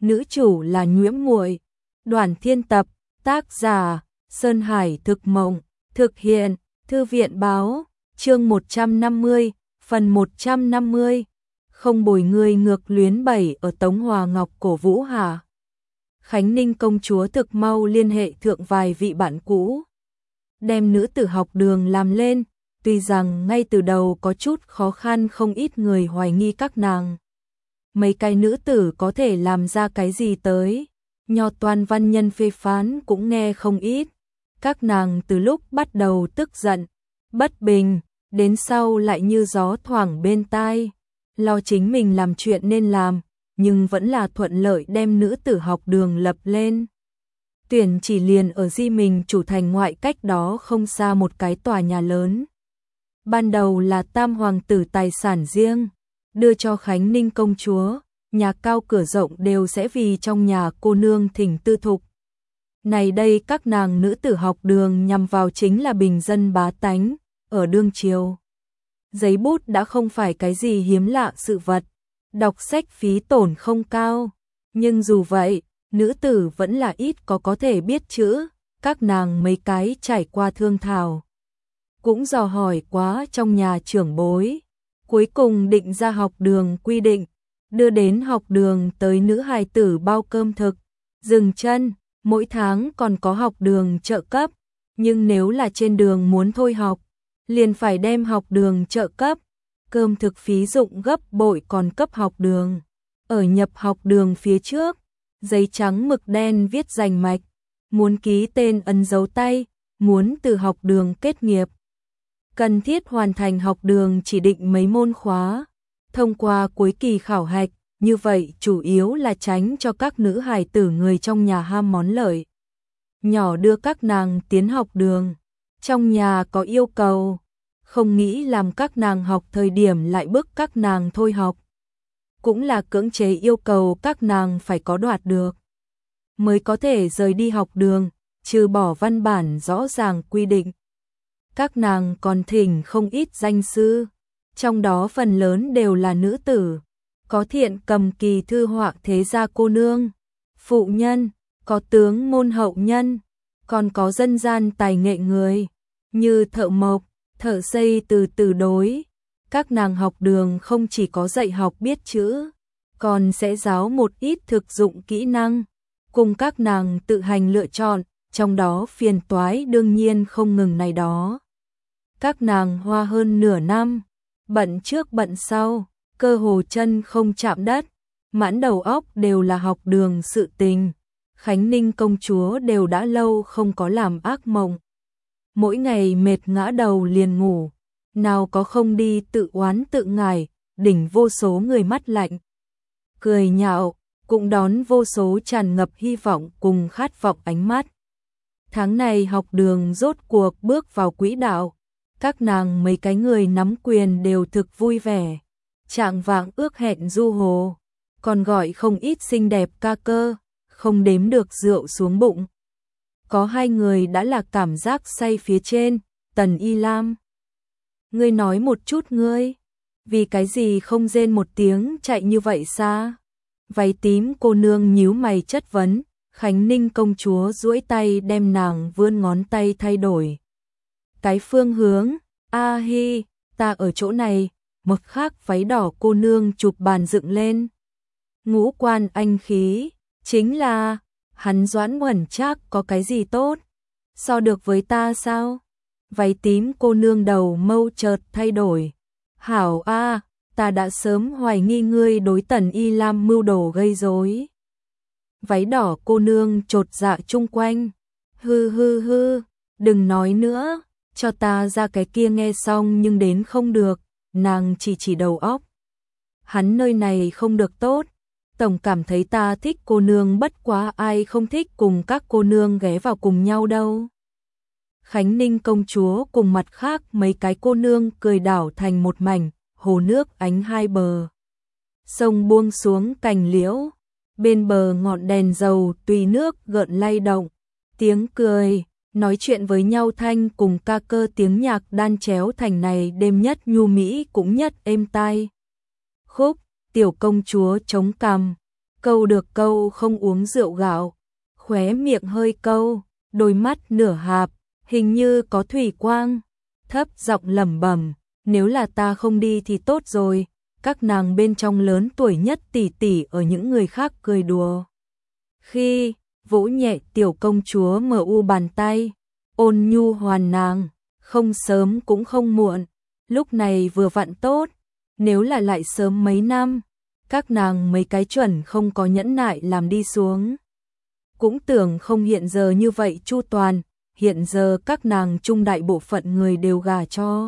nữ chủ là Nhiễm Muội. Đoàn Thiên tập, tác giả Sơn Hải Thực Mộng, thực hiện Thư viện Báo, chương 150, phần 150. Không bồi ngươi ngược luyến 7 ở Tống Hòa Ngọc cổ vũ hạ. Khánh Ninh công chúa thực mau liên hệ thượng vài vị bạn cũ, đem nữ tử học đường làm lên, tuy rằng ngay từ đầu có chút khó khăn, không ít người hoài nghi các nàng. Mấy cái nữ tử có thể làm ra cái gì tới, Nho Toan văn nhân phê phán cũng nghe không ít. Các nàng từ lúc bắt đầu tức giận, bất bình, đến sau lại như gió thoảng bên tai, lo chính mình làm chuyện nên làm, nhưng vẫn là thuận lợi đem nữ tử học đường lập lên. Tuyển chỉ liền ở Di Mình chủ thành ngoại cách đó không xa một cái tòa nhà lớn. Ban đầu là tam hoàng tử tài sản riêng, đưa cho Khánh Ninh công chúa, nhà cao cửa rộng đều sẽ vì trong nhà cô nương thỉnh tư thục. Này đây các nàng nữ tử học đường nhằm vào chính là bình dân bá tánh, ở đương triều. Giấy bút đã không phải cái gì hiếm lạ sự vật, đọc sách phí tổn không cao, nhưng dù vậy, nữ tử vẫn là ít có thể biết chữ, các nàng mấy cái trải qua thương thảo. Cũng dò hỏi quá trong nhà trưởng bối, cuối cùng định ra học đường quy định, đưa đến học đường tới nữ hài tử bao cơm thực, dừng chân, mỗi tháng còn có học đường trợ cấp, nhưng nếu là trên đường muốn thôi học, liền phải đem học đường trợ cấp, cơm thực phí dụng gấp bội còn cấp học đường. Ở nhập học đường phía trước, giấy trắng mực đen viết rành mạch, muốn ký tên ấn dấu tay, muốn từ học đường kết nghiệp. Cần thiết hoàn thành học đường chỉ định mấy môn khóa, thông qua cuối kỳ khảo hạch, như vậy chủ yếu là tránh cho các nữ hài tử người trong nhà ham món lợi. Nhỏ đưa các nàng tiến học đường, trong nhà có yêu cầu, không nghĩ làm các nàng học thời điểm lại bức các nàng thôi học. Cũng là cưỡng chế yêu cầu các nàng phải có đoạt được, mới có thể rời đi học đường, trừ bỏ văn bản rõ ràng quy định. Các nàng còn thỉnh không ít danh sư, trong đó phần lớn đều là nữ tử, có thiện cầm kỳ thư họa thế gia cô nương, phụ nhân, có tướng môn hậu nhân, còn có dân gian tài nghệ người, như thợ mộc, thợ xây từ đối. Các nàng học đường không chỉ có dạy học biết chữ, còn sẽ giáo một ít thực dụng kỹ năng, cùng các nàng tự hành lựa chọn, trong đó phiền toái đương nhiên không ngừng này đó. Các nàng hoa hơn nửa năm, bận trước bận sau, cơ hồ chân không chạm đất, mãn đầu óc đều là học đường sự tình. Khánh Ninh công chúa đều đã lâu không có làm ác mộng. Mỗi ngày mệt ngã đầu liền ngủ, nào có không đi tự oán tự ngải, đỉnh vô số người mắt lạnh. Cười nhạo, cũng đón vô số tràn ngập hy vọng cùng khát vọng ánh mắt. Tháng này học đường rốt cuộc bước vào quỹ đạo, các nàng mấy cái người nắm quyền đều thực vui vẻ. Trạng vạng ước hẹn du hồ, còn gọi không ít xinh đẹp ca cơ, không đếm được rượu xuống bụng. Có hai người đã là cảm giác say phía trên, Tần Y Lam. Ngươi nói một chút ngươi, vì cái gì không rên một tiếng chạy như vậy xa? Váy tím cô nương nhíu mày chất vấn, Khánh Ninh công chúa duỗi tay đem nàng vươn ngón tay thay đổi cái phương hướng. A hi, ta ở chỗ này. Một khác váy đỏ cô nương chụp bàn dựng lên. Ngũ quan anh khí, chính là, hắn Doãn Uẩn Trác có cái gì tốt, so được với ta sao? Váy tím cô nương đầu mâu chợt thay đổi. Hảo a, ta đã sớm hoài nghi ngươi đối Tần Y Lam mưu đồ gây rối. Váy đỏ cô nương chột dạ chung quanh. Hư, đừng nói nữa, cho ta ra cái kia. Nghe xong nhưng đến không được. Nàng chỉ đầu óc. Hắn nơi này không được tốt, tổng cảm thấy ta thích cô nương, bất quá ai không thích cùng các cô nương ghé vào cùng nhau đâu. Khánh Ninh công chúa cùng mặt khác mấy cái cô nương cười đảo thành một mảnh, hồ nước ánh hai bờ. Sông buông xuống cành liễu, bên bờ ngọn đèn dầu tùy nước gợn lay động, tiếng cười, nói chuyện với nhau thanh cùng ca cơ tiếng nhạc đan chéo thành này đêm nhất nhu mỹ cũng nhất êm tai. Khúc, tiểu công chúa chống cằm, câu được câu không uống rượu gạo, khóe miệng hơi câu, đôi mắt nửa hạp, hình như có thủy quang, thấp giọng lẩm bẩm, nếu là ta không đi thì tốt rồi. Các nàng bên trong lớn tuổi nhất tỷ tỷ ở những người khác cười đùa. Khi vỗ nhẹ tiểu công chúa mờ u bàn tay, ôn nhu hoàn nàng, không sớm cũng không muộn, lúc này vừa vặn tốt, nếu là lại sớm mấy năm, các nàng mấy cái chuẩn không có nhẫn nại làm đi xuống. Cũng tưởng không hiện giờ như vậy chu toàn, hiện giờ các nàng trung đại bộ phận người đều gả cho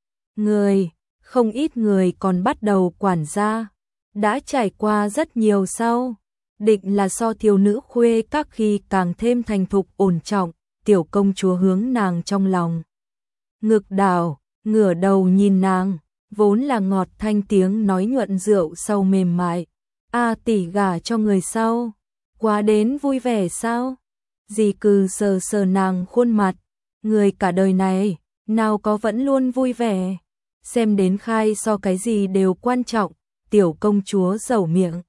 người, không ít người còn bắt đầu quản gia, đã trải qua rất nhiều sau, định là so thiếu nữ khuê các khi càng thêm thành thục ổn trọng, tiểu công chúa hướng nàng trong lòng. Ngực đảo, ngửa đầu nhìn nàng, vốn là ngọt thanh tiếng nói nhuận rượu sau mềm mại. A tỷ gả cho người sau, quá đến vui vẻ sao? Dì Cừ sờ sờ nàng khuôn mặt, người cả đời này, nào có vẫn luôn vui vẻ. Xem đến khai so cái gì đều quan trọng, tiểu công chúa dẩu miệng.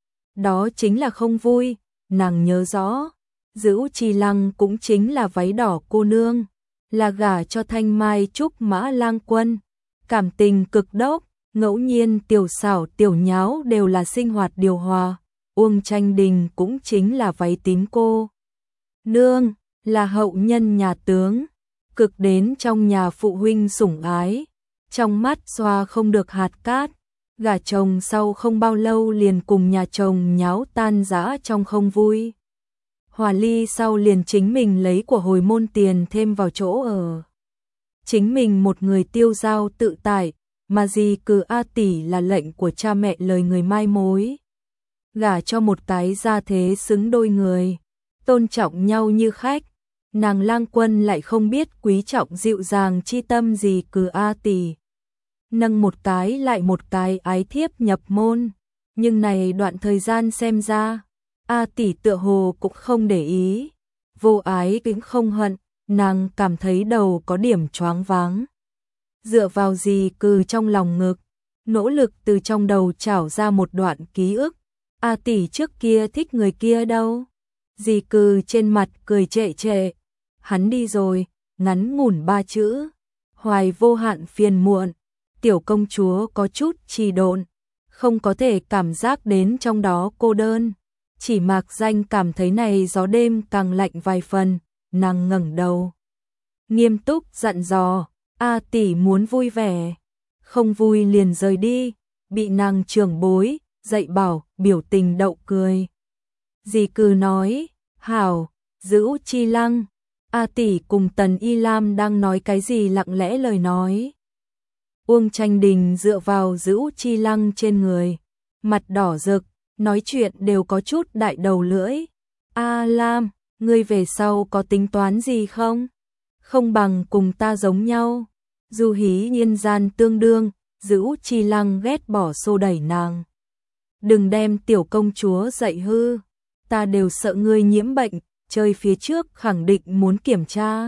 Đó chính là không vui, nàng nhớ rõ. Dữ Chi Lăng cũng chính là váy đỏ cô nương, là gả cho Thanh Mai Trúc Mã Lang Quân. Cảm tình cực đốc, ngẫu nhiên tiểu xảo tiểu nháo đều là sinh hoạt điều hòa. Uông Tranh Đình cũng chính là váy tím cô nương, là hậu nhân nhà tướng, cực đến trong nhà phụ huynh sủng ái, trong mắt xoa không được hạt cát. Gả chồng sau không bao lâu liền cùng nhà chồng nháo tan rã trong không vui. Hòa ly sau liền chính mình lấy của hồi môn tiền thêm vào chỗ ở. Chính mình một người tiêu dao tự tại, mà Dì Cừ A tỷ là lệnh của cha mẹ lời người mai mối. Gả cho một cái gia thế xứng đôi người, tôn trọng nhau như khách, nàng Lang Quân lại không biết quý trọng dịu dàng chi tâm Dì Cừ A tỷ. Nâng một cái lại một cái ái thiếp nhập môn, nhưng này đoạn thời gian xem ra, A tỷ tựa hồ cũng không để ý, vô ái cũng không hận, nàng cảm thấy đầu có điểm choáng váng. Dựa vào Dì Cừ trong lòng ngực, nỗ lực từ trong đầu trảo ra một đoạn ký ức. A tỷ trước kia thích người kia đâu? Dì Cừ trên mặt cười trệ trệ, hắn đi rồi, ngắn ngủn 3 chữ, hoài vô hạn phiền muộn. Tiểu công chúa có chút trì độn, không có thể cảm giác đến trong đó cô đơn, chỉ mạc danh cảm thấy này gió đêm càng lạnh vài phần. Nàng ngẩng đầu, nghiêm túc dặn dò, A tỷ muốn vui vẻ, không vui liền rời đi, bị nàng trưởng bối dạy bảo, biểu tình đậu cười. Dì Cừ nói, hảo. Dữ Chi Lăng, A tỷ cùng Tần Y Lam đang nói cái gì lặng lẽ lời nói. Uông Tranh Đình dựa vào Dữ Chi Lăng trên người, mặt đỏ rực, nói chuyện đều có chút đại đầu lưỡi. A Lam, ngươi về sau có tính toán gì không? Không bằng cùng ta giống nhau. Du hí nhân gian tương đương, Dữ Chi Lăng ghét bỏ xô đẩy nàng. Đừng đem tiểu công chúa dạy hư, ta đều sợ ngươi nhiễm bệnh, chơi phía trước khẳng định muốn kiểm tra.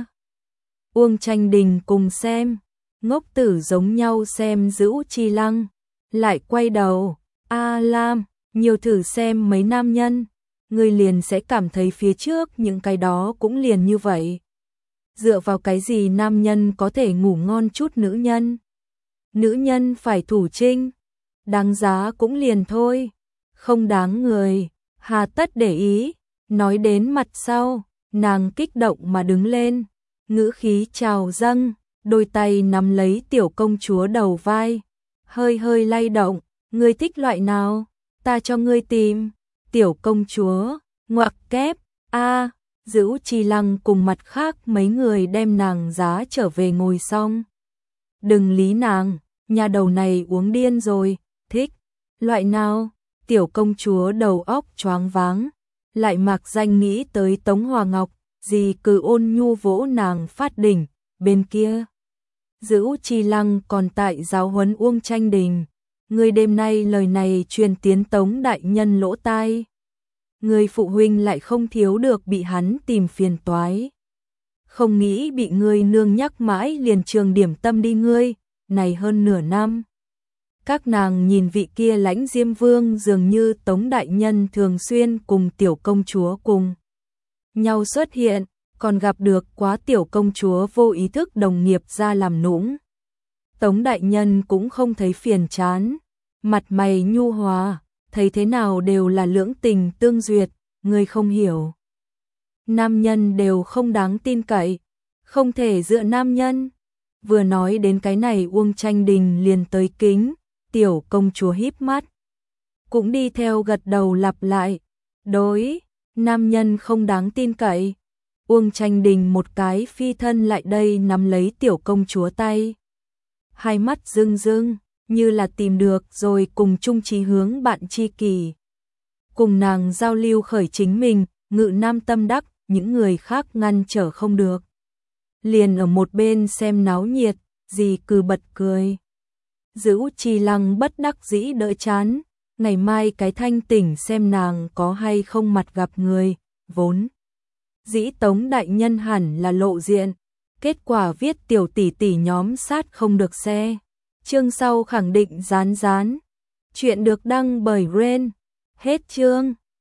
Uông Tranh Đình cùng xem, ngốc tử giống nhau xem Dữ Chi Lăng, lại quay đầu, A Lam, nhiều thử xem mấy nam nhân, ngươi liền sẽ cảm thấy phía trước những cái đó cũng liền như vậy. Dựa vào cái gì nam nhân có thể ngủ ngon chút nữ nhân? Nữ nhân phải thủ trinh, đáng giá cũng liền thôi, không đáng người, hà tất để ý. Nói đến mặt sau, nàng kích động mà đứng lên, ngữ khí trào dâng, đôi tay nắm lấy tiểu công chúa đầu vai, hơi hơi lay động, ngươi thích loại nào, ta cho ngươi tìm. Tiểu công chúa, ngoặc kép, a. Dữ Chi Lăng cùng mặt khác mấy người đem nàng giá trở về ngồi xong. Đừng lý nàng, nhà đầu này uống điên rồi, thích loại nào? Tiểu công chúa đầu óc choáng váng, lại mạc danh nghĩ tới Tống Hòa Ngọc. Dì Cừ ôn nhu vỗ nàng phát đỉnh, bên kia Dữ Chi Lăng còn tại giáo huấn Uông Tranh Đình, người đêm nay lời này truyền tiến Tống đại nhân lỗ tai, người phụ huynh lại không thiếu được bị hắn tìm phiền toái. Không nghĩ bị ngươi nương nhắc mãi liền trường điểm tâm đi ngươi, này hơn nửa năm. Các nàng nhìn vị kia Lãnh Diêm Vương dường như Tống đại nhân thường xuyên cùng tiểu công chúa cùng nhau xuất hiện, còn gặp được quá tiểu công chúa vô ý thức đồng nghiệp ra làm nũng. Tống đại nhân cũng không thấy phiền chán, mặt mày nhu hòa, thấy thế nào đều là lưỡng tình tương duyệt, người không hiểu. Nam nhân đều không đáng tin cậy, không thể dựa nam nhân. Vừa nói đến cái này Uông Tranh Đình liền tới kính, tiểu công chúa híp mắt. Cũng đi theo gật đầu lặp lại, đối, nam nhân không đáng tin cậy. Uông Tranh Đình một cái phi thân lại đây nắm lấy tiểu công chúa tay. Hai mắt rưng rưng, như là tìm được rồi cùng chung chí hướng bạn tri kỷ. Cùng nàng giao lưu khởi chính mình, ngự nam tâm đắc, những người khác ngăn trở không được. Liền ở một bên xem náo nhiệt, dì cứ bật cười. Dữ Trì Lăng bất đắc dĩ đỡ chán, ngày mai cái thanh tỉnh xem nàng có hay không mặt gặp người, vốn. Dĩ Tống đại nhân hẳn là lộ diện, kết quả viết tiểu tỷ tỷ nhóm sát không được xe. Chương sau khẳng định rán. Chuyện được đăng bởi Ren. Hết chương.